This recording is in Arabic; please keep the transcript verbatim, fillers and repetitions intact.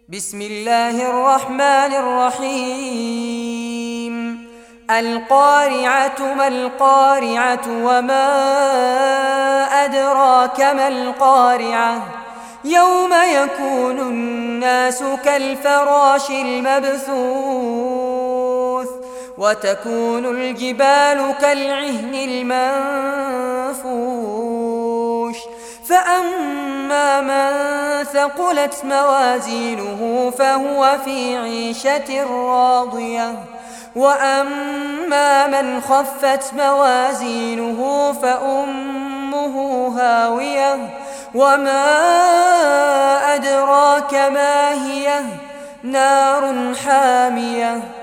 بسم الله الرحمن الرحيم. القارعة ما القارعة وما أدراك ما القارعة يوم يكون الناس كالفراش المبثوث وتكون الجبال كالعهن المنفوش فأما من ثقلت موازينه فهو في عيشة راضية وأما من خفت موازينه فأمه هاوية وما أدراك ما هي نار حامية